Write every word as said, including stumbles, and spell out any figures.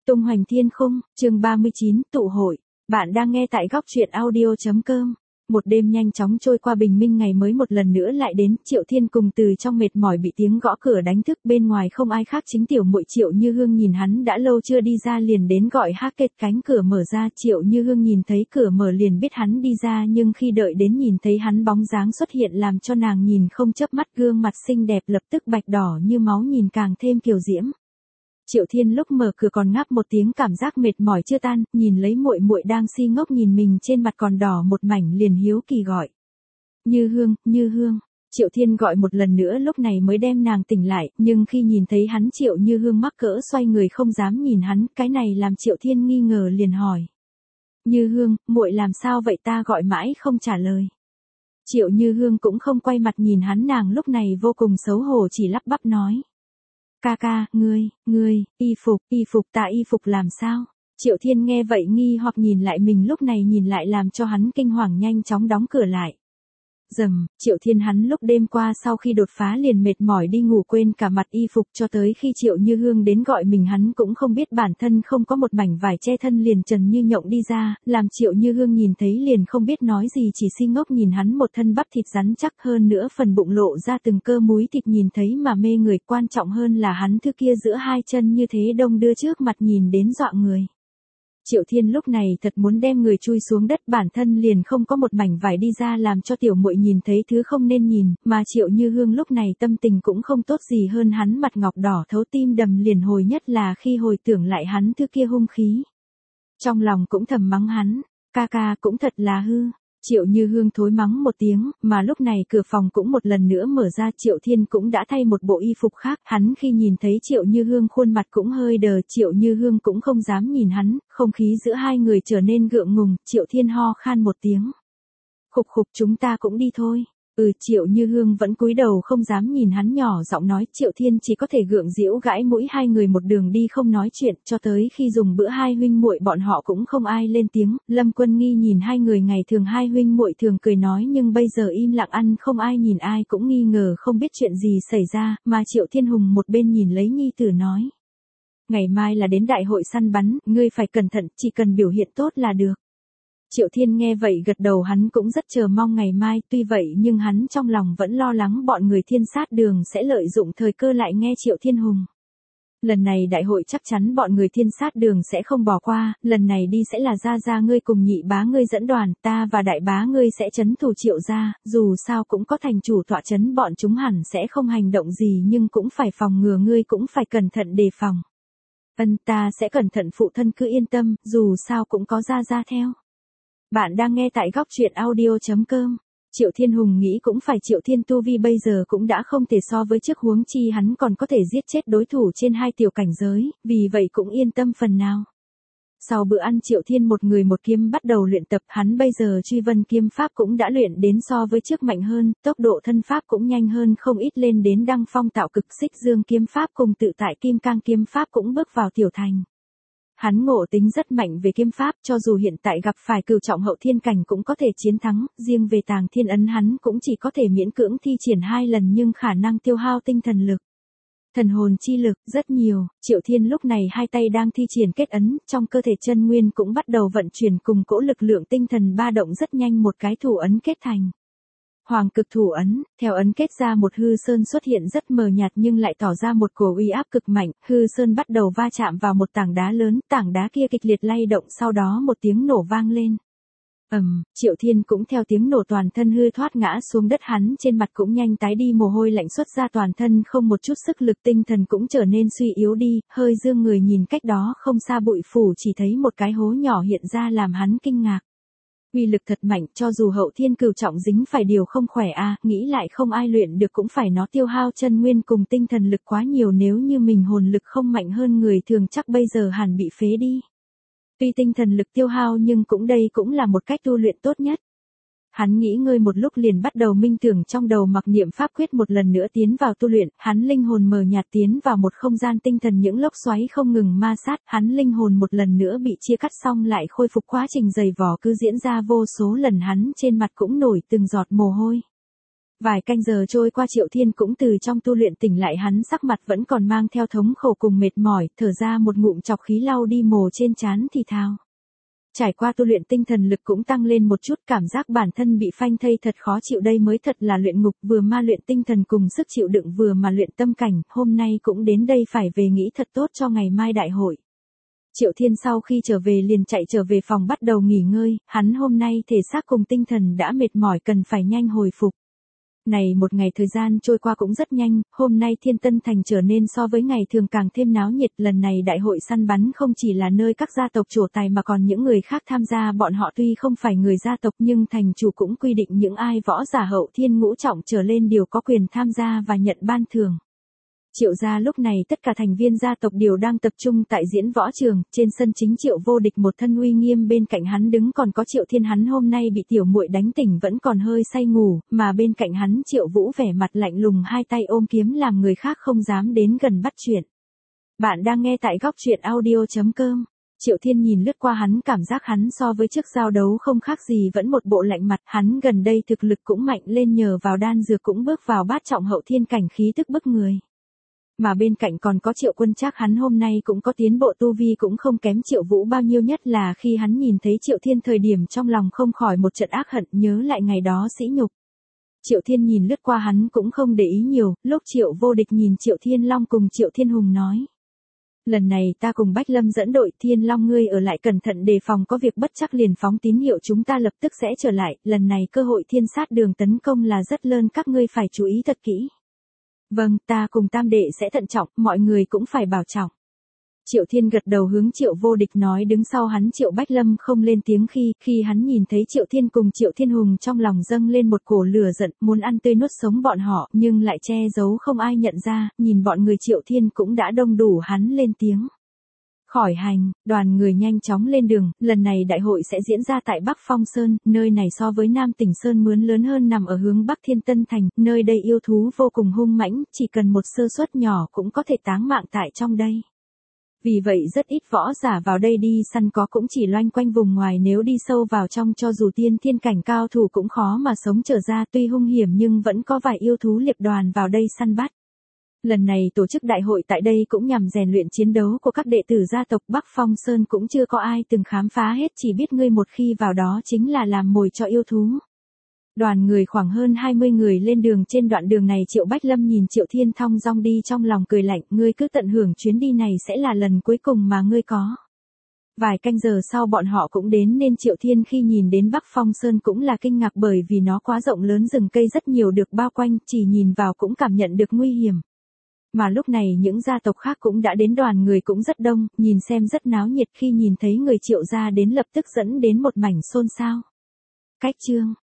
Tung hoành thiên khung, chương ba mươi chín, tụ hội. Bạn đang nghe tại góc truyện audio chấm com. Một đêm nhanh chóng trôi qua, bình minh ngày mới một lần nữa lại đến. Triệu Thiên cùng từ trong mệt mỏi bị tiếng gõ cửa đánh thức, bên ngoài không ai khác chính tiểu muội Triệu Như Hương. Nhìn hắn đã lâu chưa đi ra liền đến gọi hát kết, cánh cửa mở ra. Triệu Như Hương nhìn thấy cửa mở liền biết hắn đi ra, nhưng khi đợi đến nhìn thấy hắn bóng dáng xuất hiện làm cho nàng nhìn không chớp mắt, gương mặt xinh đẹp lập tức bạch đỏ như máu, nhìn càng thêm kiều diễm. Triệu Thiên lúc mở cửa còn ngáp một tiếng, cảm giác mệt mỏi chưa tan, nhìn lấy muội muội đang si ngốc nhìn mình, trên mặt còn đỏ một mảnh, liền hiếu kỳ gọi: Như Hương, Như Hương. Triệu Thiên gọi một lần nữa lúc này mới đem nàng tỉnh lại, nhưng khi nhìn thấy hắn Triệu Như Hương mắc cỡ xoay người không dám nhìn hắn, cái này làm Triệu Thiên nghi ngờ liền hỏi: Như Hương, muội làm sao vậy, ta gọi mãi không trả lời. Triệu Như Hương cũng không quay mặt nhìn hắn, nàng lúc này vô cùng xấu hổ chỉ lắp bắp nói: Ca ca, ngươi, ngươi, y phục, y phục ta y phục làm sao? Triệu Thiên nghe vậy nghi hoặc nhìn lại mình, lúc này nhìn lại làm cho hắn kinh hoàng, nhanh chóng đóng cửa lại. Dầm, Triệu Thiên hắn lúc đêm qua sau khi đột phá liền mệt mỏi đi ngủ quên cả mặt y phục, cho tới khi Triệu Như Hương đến gọi mình hắn cũng không biết bản thân không có một mảnh vải che thân, liền trần như nhộng đi ra, làm Triệu Như Hương nhìn thấy liền không biết nói gì, chỉ si ngốc nhìn hắn, một thân bắp thịt rắn chắc, hơn nữa phần bụng lộ ra từng cơ múi thịt nhìn thấy mà mê người, quan trọng hơn là hắn thứ kia giữa hai chân như thế đông đưa trước mặt nhìn đến dọa người. Triệu Thiên lúc này thật muốn đem người chui xuống đất, bản thân liền không có một mảnh vải đi ra, làm cho tiểu muội nhìn thấy thứ không nên nhìn, mà Triệu Như Hương lúc này tâm tình cũng không tốt gì hơn, hắn mặt ngọc đỏ thấu tim đầm, liền hồi nhất là khi hồi tưởng lại hắn thứ kia hung khí. Trong lòng cũng thầm mắng hắn, ca ca cũng thật là hư. Triệu Như Hương thối mắng một tiếng, mà lúc này cửa phòng cũng một lần nữa mở ra, Triệu Thiên cũng đã thay một bộ y phục khác, hắn khi nhìn thấy Triệu Như Hương khuôn mặt cũng hơi đờ, Triệu Như Hương cũng không dám nhìn hắn, không khí giữa hai người trở nên gượng ngùng, Triệu Thiên ho khan một tiếng. Khục khục, chúng ta cũng đi thôi. Ừ, Triệu Như Hương vẫn cúi đầu không dám nhìn hắn, nhỏ giọng nói. Triệu Thiên chỉ có thể gượng giễu gãi mũi, hai người một đường đi không nói chuyện, cho tới khi dùng bữa hai huynh muội bọn họ cũng không ai lên tiếng. Lâm Quân Nghi nhìn hai người, ngày thường hai huynh muội thường cười nói, nhưng bây giờ im lặng ăn, không ai nhìn ai cũng nghi ngờ không biết chuyện gì xảy ra, mà Triệu Thiên Hùng một bên nhìn lấy nhi tử nói: Ngày mai là đến đại hội săn bắn, ngươi phải cẩn thận, chỉ cần biểu hiện tốt là được. Triệu Thiên nghe vậy gật đầu, hắn cũng rất chờ mong ngày mai, tuy vậy nhưng hắn trong lòng vẫn lo lắng bọn người Thiên Sát Đường sẽ lợi dụng thời cơ lại nghe Triệu Thiên Hùng. Lần này đại hội chắc chắn bọn người Thiên Sát Đường sẽ không bỏ qua, lần này đi sẽ là gia gia ngươi cùng nhị bá ngươi dẫn đoàn, ta và đại bá ngươi sẽ trấn thủ Triệu gia, dù sao cũng có thành chủ tọa trấn, bọn chúng hẳn sẽ không hành động gì, nhưng cũng phải phòng ngừa, ngươi cũng phải cẩn thận đề phòng. Ân, ta sẽ cẩn thận, phụ thân cứ yên tâm, dù sao cũng có gia gia theo. Bạn đang nghe tại góc truyện audio chấm com. Triệu Thiên Hùng nghĩ cũng phải, Triệu Thiên tu vi bây giờ cũng đã không thể so với trước, huống chi hắn còn có thể giết chết đối thủ trên hai tiểu cảnh giới, vì vậy cũng yên tâm phần nào. Sau bữa ăn, Triệu Thiên một người một kiếm bắt đầu luyện tập, hắn bây giờ truy vân kiếm pháp cũng đã luyện đến so với trước mạnh hơn, tốc độ thân pháp cũng nhanh hơn không ít, lên đến đăng phong tạo cực, xích dương kiếm pháp cùng tự tại kim cang kiếm pháp cũng bước vào tiểu thành. Hắn ngộ tính rất mạnh về kiếm pháp, cho dù hiện tại gặp phải cửu trọng hậu thiên cảnh cũng có thể chiến thắng, riêng về tàng thiên ấn hắn cũng chỉ có thể miễn cưỡng thi triển hai lần, nhưng khả năng tiêu hao tinh thần lực, thần hồn chi lực rất nhiều. Triệu Thiên lúc này hai tay đang thi triển kết ấn, trong cơ thể chân nguyên cũng bắt đầu vận chuyển cùng cỗ lực lượng tinh thần ba động, rất nhanh một cái thủ ấn kết thành. Hoàng cực thủ ấn, theo ấn kết ra một hư sơn xuất hiện rất mờ nhạt nhưng lại tỏ ra một cổ uy áp cực mạnh, hư sơn bắt đầu va chạm vào một tảng đá lớn, tảng đá kia kịch liệt lay động, sau đó một tiếng nổ vang lên. Ầm, um, Triệu Thiên cũng theo tiếng nổ toàn thân hư thoát ngã xuống đất, hắn trên mặt cũng nhanh tái đi, mồ hôi lạnh xuất ra toàn thân, không một chút sức lực, tinh thần cũng trở nên suy yếu đi, hơi dương người nhìn cách đó không xa bụi phủ, chỉ thấy một cái hố nhỏ hiện ra làm hắn kinh ngạc. Uy lực thật mạnh, cho dù hậu thiên cửu trọng dính phải điều không khỏe a, à, nghĩ lại không ai luyện được, cũng phải nó tiêu hao chân nguyên cùng tinh thần lực quá nhiều, nếu như mình hồn lực không mạnh hơn người thường chắc bây giờ hẳn bị phế đi. Tuy tinh thần lực tiêu hao nhưng cũng đây cũng là một cách tu luyện tốt nhất. Hắn nghĩ ngơi một lúc liền bắt đầu minh tưởng, trong đầu mặc niệm pháp quyết, một lần nữa tiến vào tu luyện, hắn linh hồn mờ nhạt tiến vào một không gian tinh thần, những lốc xoáy không ngừng ma sát, hắn linh hồn một lần nữa bị chia cắt xong lại khôi phục, quá trình dày vò cứ diễn ra vô số lần, hắn trên mặt cũng nổi từng giọt mồ hôi. Vài canh giờ trôi qua Triệu Thiên cũng từ trong tu luyện tỉnh lại, hắn sắc mặt vẫn còn mang theo thống khổ cùng mệt mỏi, thở ra một ngụm chọc khí lau đi mồ trên trán thì thào. Trải qua tu luyện tinh thần lực cũng tăng lên một chút, cảm giác bản thân bị phanh thây thật khó chịu, đây mới thật là luyện ngục, vừa ma luyện tinh thần cùng sức chịu đựng vừa mà luyện tâm cảnh, hôm nay cũng đến đây phải về nghĩ thật tốt cho ngày mai đại hội. Triệu Thiên sau khi trở về liền chạy trở về phòng bắt đầu nghỉ ngơi, hắn hôm nay thể xác cùng tinh thần đã mệt mỏi cần phải nhanh hồi phục. Này một ngày thời gian trôi qua cũng rất nhanh, hôm nay Thiên Tân Thành trở nên so với ngày thường càng thêm náo nhiệt, lần này đại hội săn bắn không chỉ là nơi các gia tộc trổ tài mà còn những người khác tham gia, bọn họ tuy không phải người gia tộc nhưng thành chủ cũng quy định những ai võ giả hậu thiên ngũ trọng trở lên đều có quyền tham gia và nhận ban thưởng. Triệu gia lúc này tất cả thành viên gia tộc đều đang tập trung tại diễn võ trường, trên sân chính Triệu Vô Địch một thân uy nghiêm, bên cạnh hắn đứng còn có Triệu Thiên, hắn hôm nay bị tiểu muội đánh tỉnh vẫn còn hơi say ngủ, mà bên cạnh hắn Triệu Vũ vẻ mặt lạnh lùng, hai tay ôm kiếm làm người khác không dám đến gần bắt chuyện. Bạn đang nghe tại góc truyện audio chấm com. Triệu Thiên nhìn lướt qua hắn, cảm giác hắn so với trước giao đấu không khác gì, vẫn một bộ lạnh mặt, hắn gần đây thực lực cũng mạnh lên, nhờ vào đan dược cũng bước vào bát trọng hậu thiên cảnh, khí tức bức người. Mà bên cạnh còn có Triệu Quân Trác, hắn hôm nay cũng có tiến bộ tu vi cũng không kém Triệu Vũ bao nhiêu, nhất là khi hắn nhìn thấy Triệu Thiên thời điểm trong lòng không khỏi một trận ác hận, nhớ lại ngày đó sỉ nhục. Triệu Thiên nhìn lướt qua hắn cũng không để ý nhiều, lúc Triệu Vô Địch nhìn Triệu Thiên Long cùng Triệu Thiên Hùng nói. Lần này ta cùng Bách Lâm dẫn đội, Thiên Long ngươi ở lại cẩn thận đề phòng có việc bất chắc liền phóng tín hiệu, chúng ta lập tức sẽ trở lại, lần này cơ hội thiên sát đường tấn công là rất lớn, các ngươi phải chú ý thật kỹ. Vâng, ta cùng tam đệ sẽ thận trọng, mọi người cũng phải bảo trọng. Triệu Thiên gật đầu hướng Triệu Vô Địch nói, đứng sau hắn Triệu Bách Lâm không lên tiếng, khi, khi hắn nhìn thấy Triệu Thiên cùng Triệu Thiên Hùng trong lòng dâng lên một cổ lửa giận, muốn ăn tươi nuốt sống bọn họ, nhưng lại che giấu không ai nhận ra, nhìn bọn người Triệu Thiên cũng đã đông đủ, hắn lên tiếng. Khỏi hành, đoàn người nhanh chóng lên đường, lần này đại hội sẽ diễn ra tại Bắc Phong Sơn, nơi này so với Nam Tỉnh Sơn mướn lớn hơn, nằm ở hướng Bắc Thiên Tân Thành, nơi đây yêu thú vô cùng hung mãnh, chỉ cần một sơ suất nhỏ cũng có thể táng mạng tại trong đây. Vì vậy rất ít võ giả vào đây đi săn, có cũng chỉ loanh quanh vùng ngoài, nếu đi sâu vào trong cho dù tiên thiên cảnh cao thủ cũng khó mà sống trở ra, tuy hung hiểm nhưng vẫn có vài yêu thú liệp đoàn vào đây săn bắt. Lần này tổ chức đại hội tại đây cũng nhằm rèn luyện chiến đấu của các đệ tử gia tộc Bắc Phong Sơn, cũng chưa có ai từng khám phá hết, chỉ biết ngươi một khi vào đó chính là làm mồi cho yêu thú. Đoàn người khoảng hơn hai mươi người lên đường, trên đoạn đường này Triệu Bách Lâm nhìn Triệu Thiên thong dong đi trong lòng cười lạnh, ngươi cứ tận hưởng chuyến đi này sẽ là lần cuối cùng mà ngươi có. Vài canh giờ sau bọn họ cũng đến, nên Triệu Thiên khi nhìn đến Bắc Phong Sơn cũng là kinh ngạc, bởi vì nó quá rộng lớn, rừng cây rất nhiều được bao quanh, chỉ nhìn vào cũng cảm nhận được nguy hiểm. Mà lúc này những gia tộc khác cũng đã đến, đoàn người cũng rất đông, nhìn xem rất náo nhiệt, khi nhìn thấy người Triệu gia đến lập tức dẫn đến một mảnh xôn xao. Cách chương